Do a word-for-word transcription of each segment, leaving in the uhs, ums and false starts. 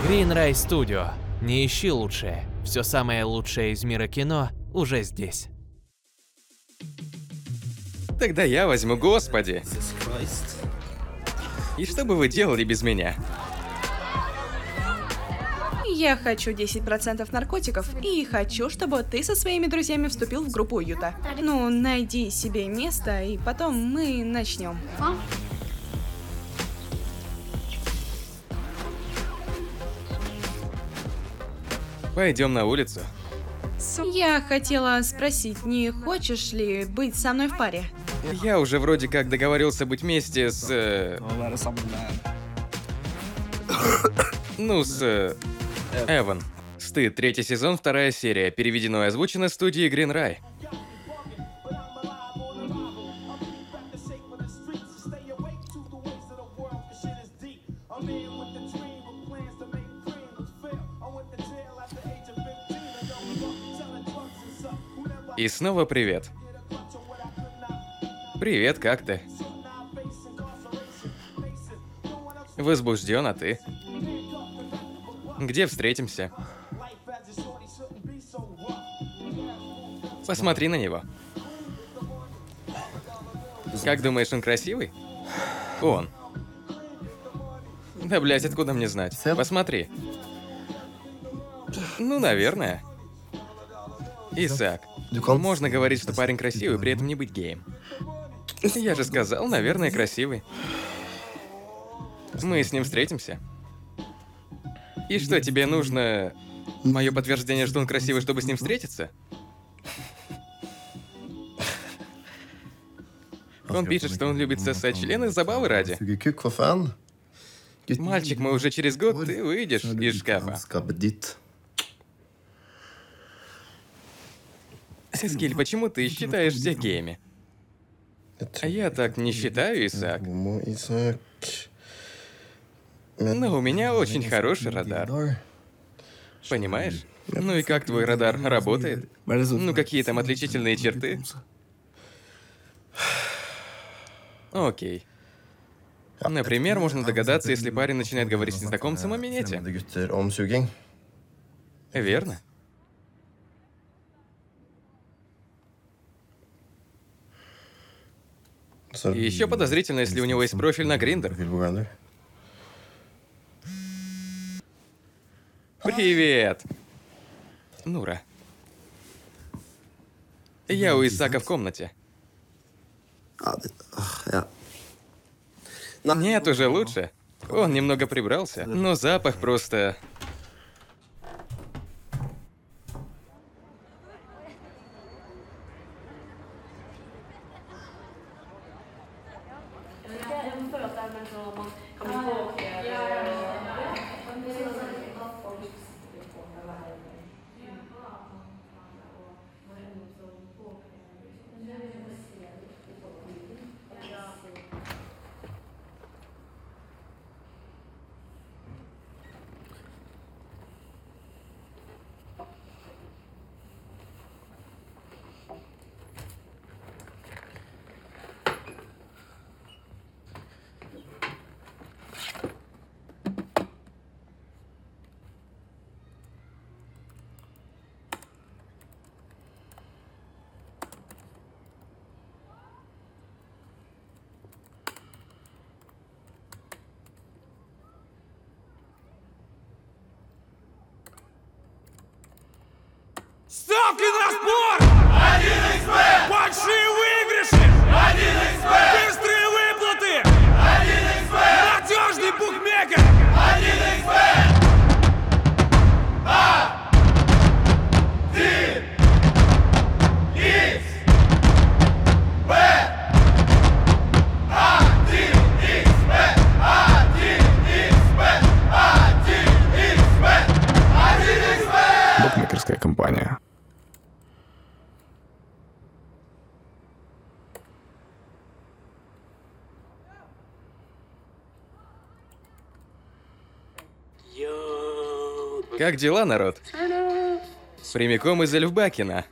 Green Ray Studio. Не ищи лучшее. Все самое лучшее из мира кино уже здесь. Тогда я возьму «Господи». И что бы вы делали без меня? Я хочу десять процентов наркотиков и хочу, чтобы ты со своими друзьями вступил в группу Юта. Ну, найди себе место, и потом мы начнем. Пойдем на улицу. Я хотела спросить, не хочешь ли быть со мной в паре? Я уже вроде как договорился быть вместе с... э, Ну, с... э, Эван. Стыд, третий сезон, вторая серия. Переведено и озвучено студией Green Ray. И снова привет. Привет, как ты? Возбужден, а ты? Где встретимся? Посмотри на него. Как думаешь, он красивый? Он. Да, блядь, откуда мне знать? Посмотри. Ну, наверное. Исаак, можно говорить, что парень красивый, при этом не быть геем. Я же сказал, наверное, красивый. Мы с ним встретимся. И что, тебе нужно мое подтверждение, что он красивый, чтобы с ним встретиться? Он пишет, что он любит сосать члены забавы ради. Мальчик, мы уже через год, ты выйдешь из шкафа. Эскиль, почему ты считаешь всех геями? А я так не считаю, Исаак. Но у меня очень хороший радар. Понимаешь? Ну и как твой радар работает? Ну какие там отличительные черты? Окей. Например, можно догадаться, если парень начинает говорить с незнакомцем о минете. Верно? И еще подозрительно, если у него есть профиль на Grindr. Привет! Нура. Я у Исаака в комнате. Нет, уже лучше. Он немного прибрался, но запах просто... Ставки на спорт! один икс бет! Большие выигрыши! один икс бет! Быстрые выплаты! один икс бет! Надежный букмекер! один икс бет! один икс бет! один икс бет! один икс бет! один икс бет! один икс бет! Букмекерская компания. Как дела, народ? Прямиком из Эльфбакена.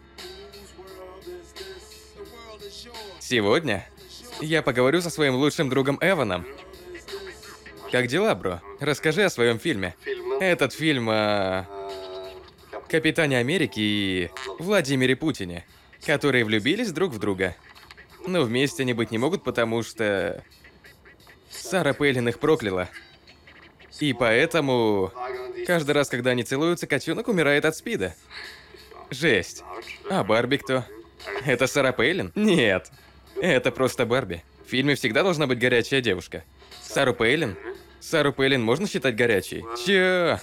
Сегодня я поговорю со своим лучшим другом Эваном. Как дела, бро? Расскажи о своем фильме. Фильм Этот фильм о Капитане Америки и Владимире Путине, которые влюбились друг в друга. Но вместе они быть не могут, потому что Сара Пейлин их прокляла. И поэтому каждый раз, когда они целуются, котенок умирает от СПИДа. Жесть. А Барби кто? Это Сара Пейлин? Нет. Это просто Барби. В фильме всегда должна быть горячая девушка. Сару Пейлин? Сару Пейлин можно считать горячей? Чё?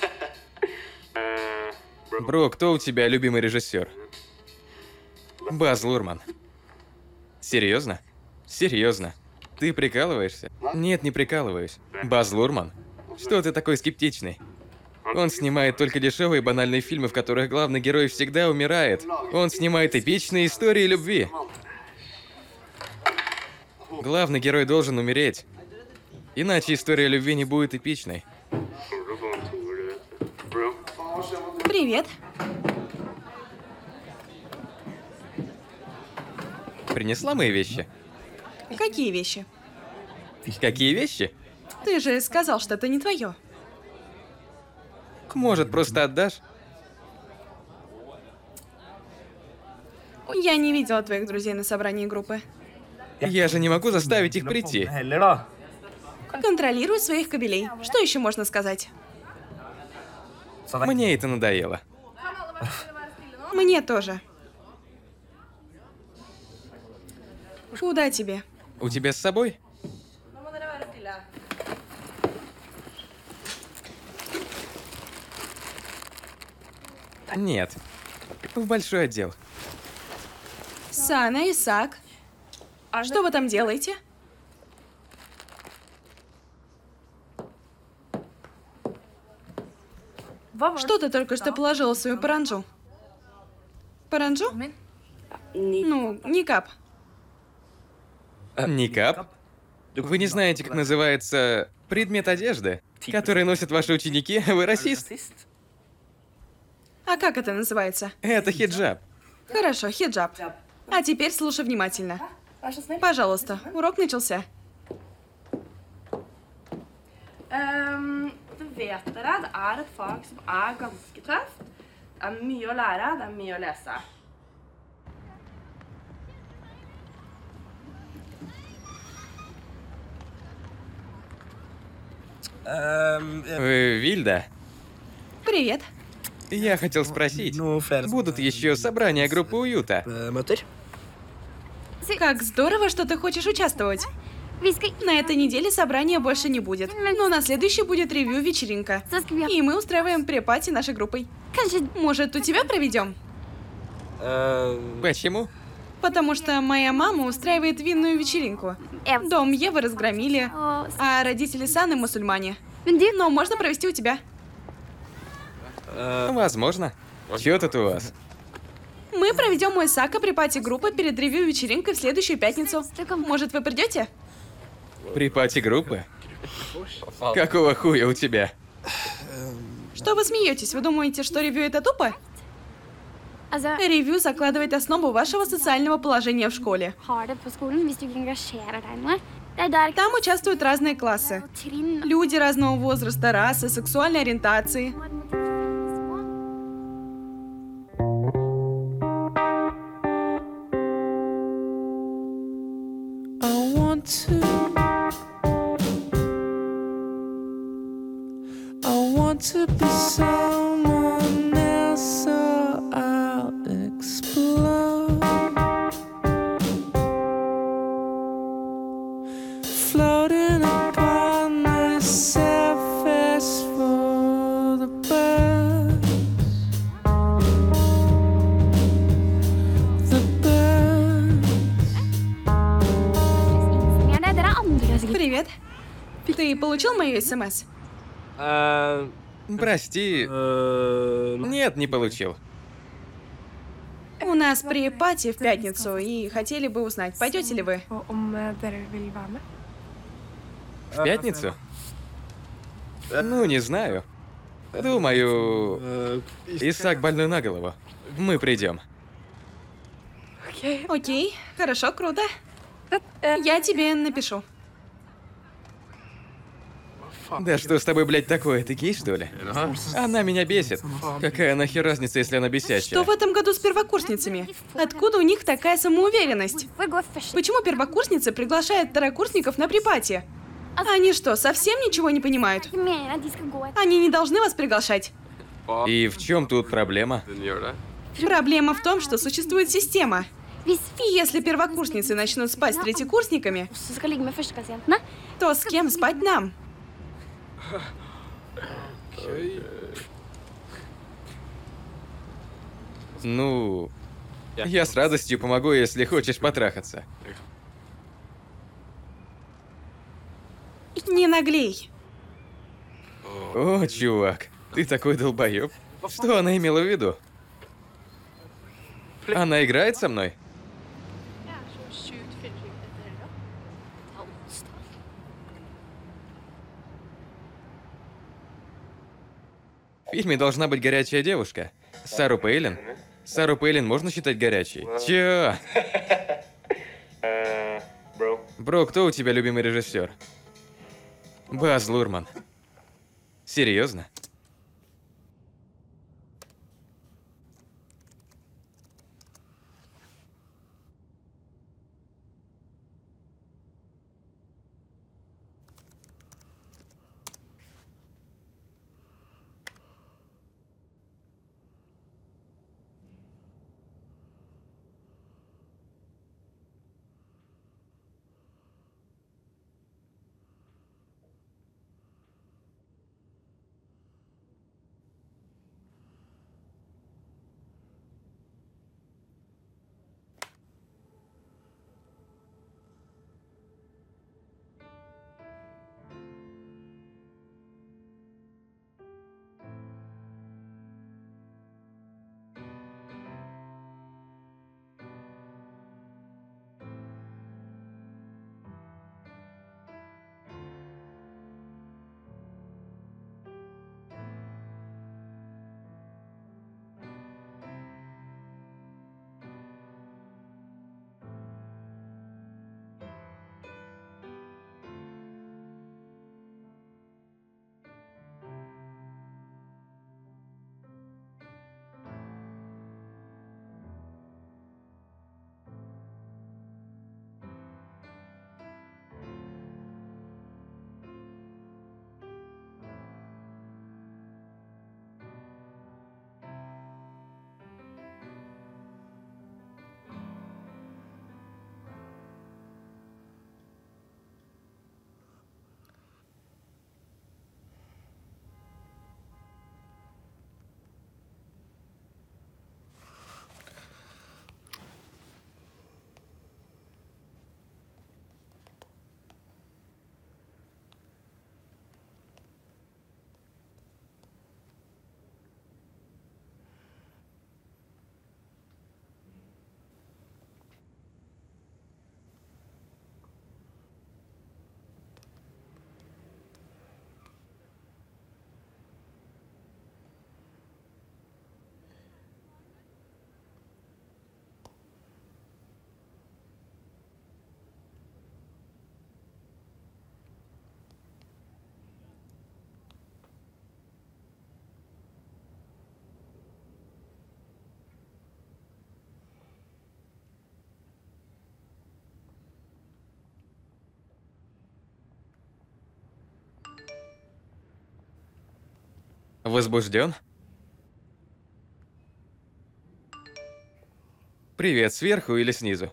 Бро, кто у тебя любимый режиссер? Баз Лурман. Серьезно? Серьезно? Ты прикалываешься? Нет, не прикалываюсь. Баз Лурман? Что ты такой скептичный? Он снимает только дешевые банальные фильмы, в которых главный герой всегда умирает. Он снимает эпичные истории любви. Главный герой должен умереть. Иначе история любви не будет эпичной. Привет. Принесла мои вещи? Какие вещи? Какие вещи? Ты же сказал, что это не твое. Может, просто отдашь? Я не видела твоих друзей на собрании группы. Я же не могу заставить их прийти. Контролируй своих кобелей. Что еще можно сказать? Мне это надоело. Мне тоже. Куда тебе? У тебя с собой? Нет. В большой отдел. Сана, Исаак. Что вы там делаете? Что ты только что положила в свою паранджу? Паранджу? Ну, никап. Никап? Вы не знаете, как называется предмет одежды, который носят ваши ученики? Вы расист? А как это называется? Это хиджаб. Хорошо, хиджаб. А теперь слушай внимательно. Пожалуйста, урок начался. Um, du vet dere, det er et fag som er ganske tøft. Det er mye å lære, det er mye å lese. Вы Вильда? Привет. Я хотел спросить, будут еще собрания группы уюта? Как здорово, что ты хочешь участвовать. На этой неделе собрания больше не будет, но на следующей будет ревью-вечеринка. И мы устраиваем препати нашей группой. Может, у тебя проведем? Почему? Потому что моя мама устраивает винную вечеринку. Дом Евы разгромили, а родители Саны мусульмане. Но можно провести у тебя. Возможно. Чё тут у вас? Мы проведем у Исаака препати группы перед ревью-вечеринкой в следующую пятницу. Может, вы придете? Припати группы? Какого хуя у тебя? Что вы смеетесь? Вы думаете, что ревью это тупо? Ревью закладывает основу вашего социального положения в школе. Там участвуют разные классы. Люди разного возраста, расы, сексуальной ориентации. To be someone else, so I'll explode. Floating upon the surface for the birds. The birds. Привет. Ты получил мою СМС? Прости. Нет, не получил. У нас препати в пятницу, и хотели бы узнать, пойдете ли вы? В пятницу? Ну, не знаю. Думаю, Исаак больной на голову. Мы придем. Окей, хорошо, круто. Я тебе напишу. Да что с тобой, блядь, такое? Ты гей, что ли? Она меня бесит. Какая нахер разница, если она бесячая? Что в этом году с первокурсницами? Откуда у них такая самоуверенность? Почему первокурсницы приглашают второкурсников на припати? Они что, совсем ничего не понимают? Они не должны вас приглашать. И в чем тут проблема? Проблема в том, что существует система. И если первокурсницы начнут спать с третьекурсниками, то с кем спать нам? Ну, я с радостью помогу, если хочешь потрахаться. Не наглей. О, чувак, ты такой долбоёб. Что она имела в виду? Она играет со мной? В фильме должна быть горячая девушка. Сару Пейлин? Сару Пейлин можно считать горячей? Чё? Бро, кто у тебя любимый режиссер? Баз Лурман. Серьезно? Возбужден? Привет, сверху или снизу?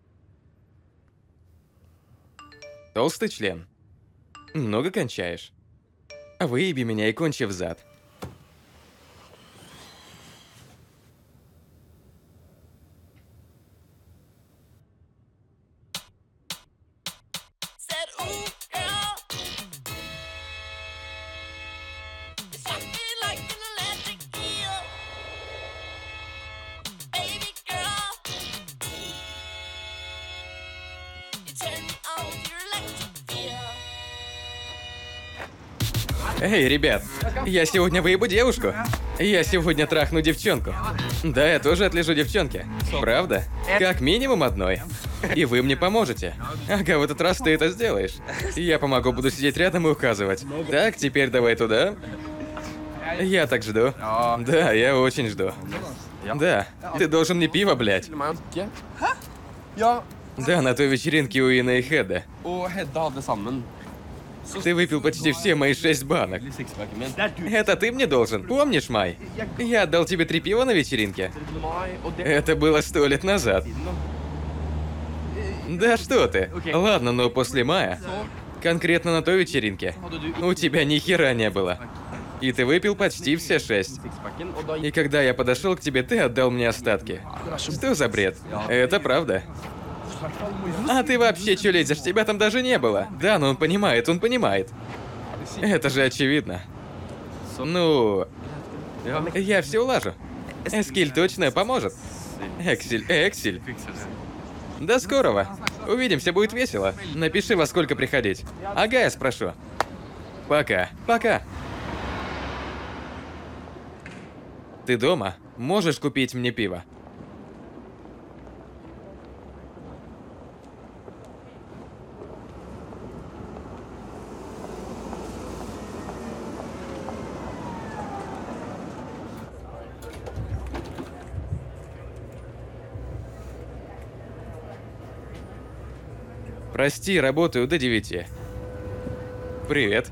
Толстый член. Много кончаешь. Выеби меня и кончи в зад. Эй, ребят, я сегодня выебу девушку. Я сегодня трахну девчонку. Да, я тоже отлежу девчонке. Правда? Как минимум одной. И вы мне поможете. Ага, в этот раз ты это сделаешь. Я помогу, буду сидеть рядом и указывать. Так, теперь давай туда. Я так жду. Да, я очень жду. Да, ты должен мне пиво, блядь. Да, на той вечеринке у Ина и Хеда. Ты выпил почти все мои шесть банок. Это ты мне должен, помнишь, Май? Я отдал тебе три пива на вечеринке. Это было сто лет назад. Да что ты? Ладно, но после мая, конкретно на той вечеринке, у тебя ни хера не было. И ты выпил почти все шесть. И когда я подошел к тебе, ты отдал мне остатки. Что за бред? Это правда. А ты вообще чё лезешь? Тебя там даже не было. Да, но он понимает, он понимает. Это же очевидно. Ну, я все улажу. Эскиль точно поможет. Эксель, Эксель. До скорого. Увидимся, будет весело. Напиши, во сколько приходить. Ага, я спрошу. Пока. Пока. Ты дома? Можешь купить мне пиво? Прости, работаю до девяти. Привет.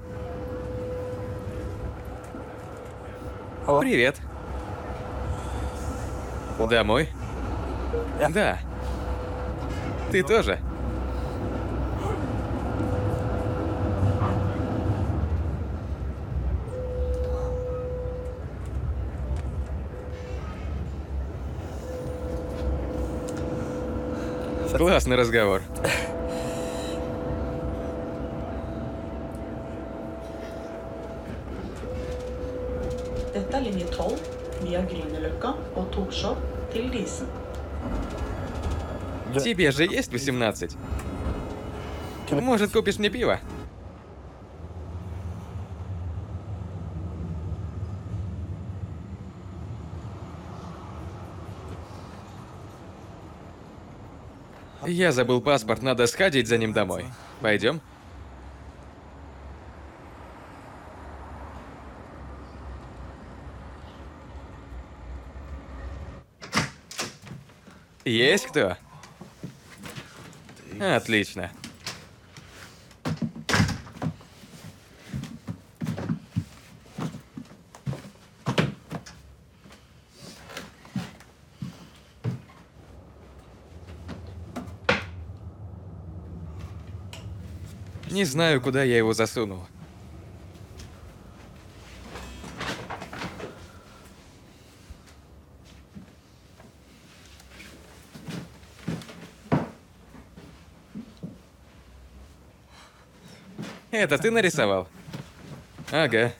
Привет. Домой? Да. Ты тоже? Классный разговор. Dette er linje tolv via Grünerløkka og Torshov til Disen. Тебе же есть восемнадцать? Может, купишь мне пиво? Я забыл паспорт, надо сходить за ним домой. Пойдем? Есть кто? Отлично. Не знаю, куда я его засунул. Это ты нарисовал? Ага.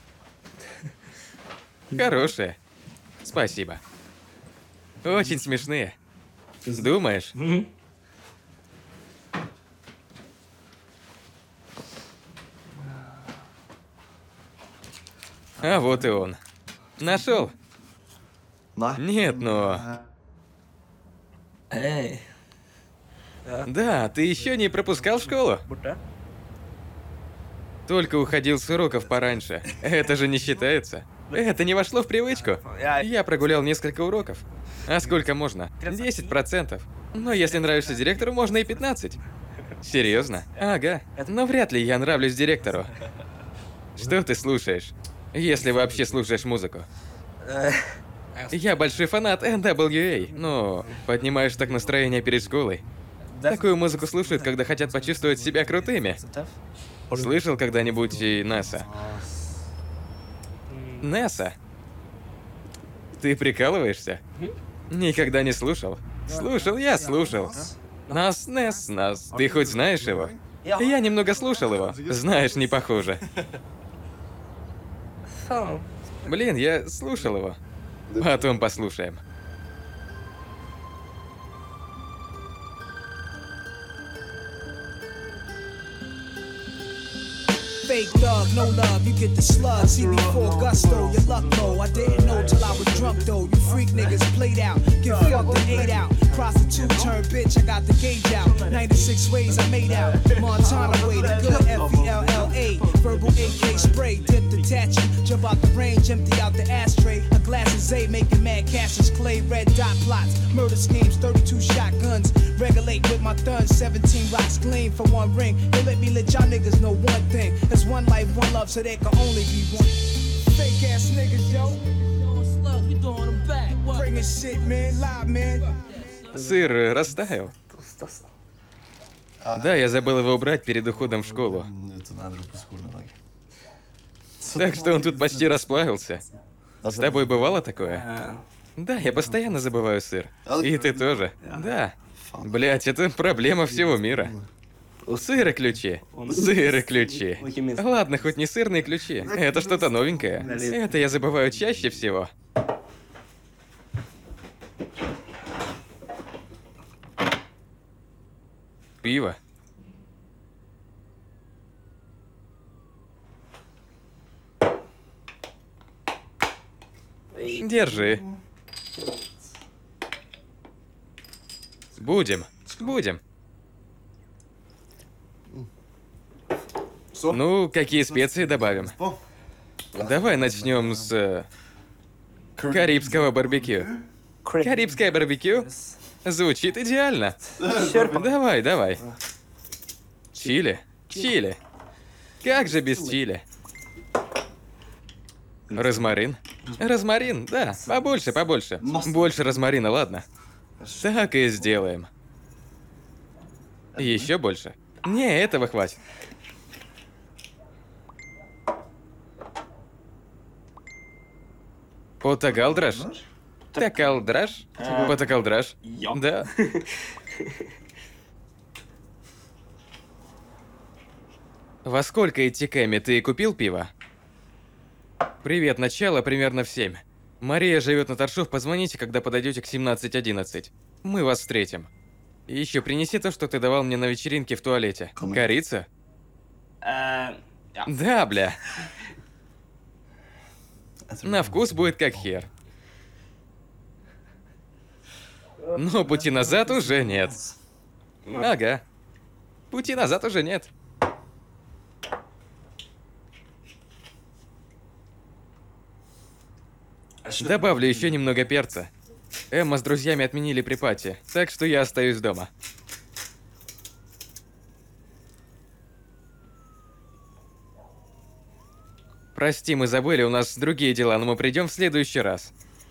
Хорошие. Спасибо. Очень смешные. Думаешь? А вот и он. Нашел? Нет, но... Эй. Да, ты еще не пропускал школу? Только уходил с уроков пораньше. Это же не считается. Это не вошло в привычку. Я прогулял несколько уроков. А сколько можно? десять процентов. Но если нравишься директору, можно и пятнадцать. Серьезно? Ага. Но вряд ли я нравлюсь директору. Что ты слушаешь? Если вообще слушаешь музыку. Я большой фанат эн дабл ю эй. Ну, поднимаешь так настроение перед школой. Такую музыку слушают, когда хотят почувствовать себя крутыми. Слышал когда-нибудь и Неса? Неса? Ты прикалываешься? Никогда не слушал? Слушал, я слушал. Нас, Нес, Нас. Ты хоть знаешь его? Я немного слушал его. Знаешь, не похоже. Блин, я слушал его. Потом послушаем. fake thug, no love, you get the slug. See before gusto, your luck low. I didn't know till I was drunk though. You freak niggas played out, get fucked and ate out. Prostitute turned bitch, I got the gauge out. ninety-six ways I made out. Montana way, the good F E L L A. Verbal A K spray, dip detach you. Jump out the range, empty out the ashtray. A glass of Zay, making mad Cassius Clay. Red dot plots, murder schemes, thirty-two shotguns. Regulate with my thuns, seventeen rocks gleam for one ring. They let me let y'all niggas know one thing. There's one life, one love, so there can only be one. Fake ass niggas, yo. Bringing shit, man, live, man. Сыр растаял. Да, я забыл его убрать перед уходом в школу. Так что он тут почти расплавился. С тобой бывало такое? Да, я постоянно забываю сыр. И ты тоже? Да. Блять, это проблема всего мира. Сыр и ключи. Сыр и ключи. Ладно, хоть не сырные ключи. Это что-то новенькое. Это я забываю чаще всего. Пиво. Держи. Будем. Будем. Ну, какие специи добавим? Давай начнем с э, карибского барбекю. Карибское барбекю? Звучит идеально. Давай, давай. Чили? Чили. Как же без чили? Розмарин? Розмарин, да. Побольше, побольше. Больше розмарина, ладно. Так и сделаем. Еще больше? Не, этого хватит. Потагалдраж? Такалдраж? Потакалдраж? Да. Во сколько идти к Эми? Ты купил пиво? Привет, начало примерно в семь. Мария живет на Торшов, позвоните, когда подойдете к семнадцать одиннадцать. Мы вас встретим. И еще принеси то, что ты давал мне на вечеринке в туалете. Корица? Да, бля. На вкус будет как хер. Но пути назад уже нет. Ага. Пути назад уже нет. Добавлю еще немного перца. Эмма с друзьями отменили припати, так что я остаюсь дома. Прости, мы забыли, у нас другие дела, но мы придем в следующий раз.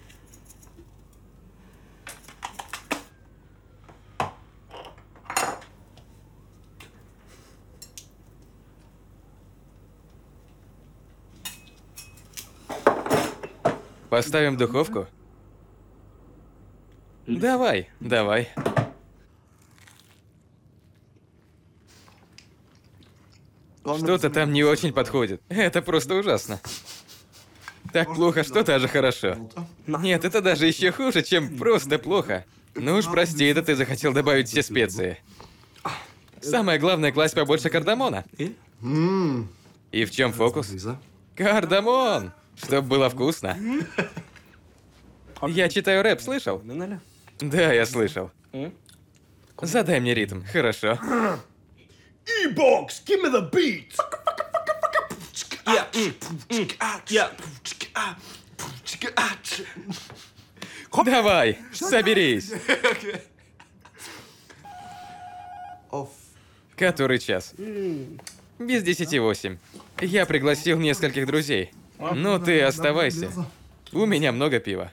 Поставим духовку? Давай, давай. Что-то там не очень подходит. Это просто ужасно. Так плохо, что даже хорошо. Нет, это даже еще хуже, чем просто плохо. Ну уж прости, это ты захотел добавить все специи. Самое главное, класть побольше кардамона. И в чем фокус? Кардамон! Чтоб было вкусно. Я читаю рэп, слышал? Да, я слышал. Задай мне ритм, хорошо. E-box, give me the beat. Yeah, mm, mm, yeah. Давай, соберись. Который час? Без десяти восемь. Я пригласил нескольких друзей. Ну ты оставайся. У меня много пива.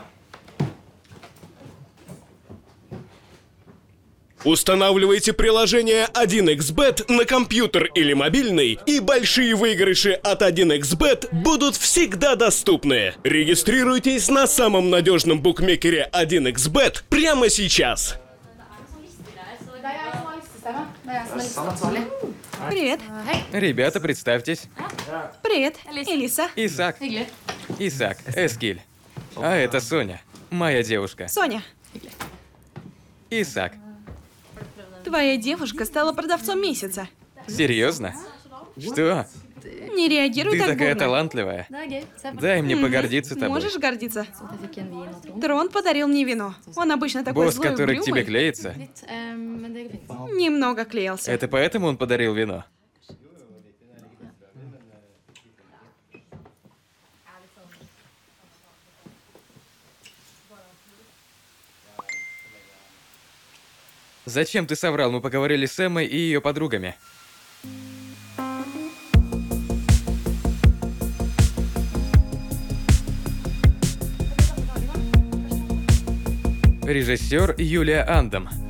Устанавливайте приложение один икс бет на компьютер или мобильный, и большие выигрыши от один икс бет будут всегда доступны. Регистрируйтесь на самом надежном букмекере один икс бет прямо сейчас. Привет. Ребята, представьтесь. Привет, Элиса. Исаак. Исаак, Эскиль. А это Соня, моя девушка. Соня, Исаак. твоя девушка стала продавцом месяца. Серьезно? Что? Не реагируй Ты так такая бурно. талантливая. Дай мне погордиться тобой. Можешь гордиться. Трон подарил мне вино. Он обычно такой Босс, злой и который к тебе угрюмый. клеится. Немного клеился. Это поэтому он подарил вино? Зачем ты соврал? Мы поговорили с Эммой и ее подругами. Режиссер Юлия Андом.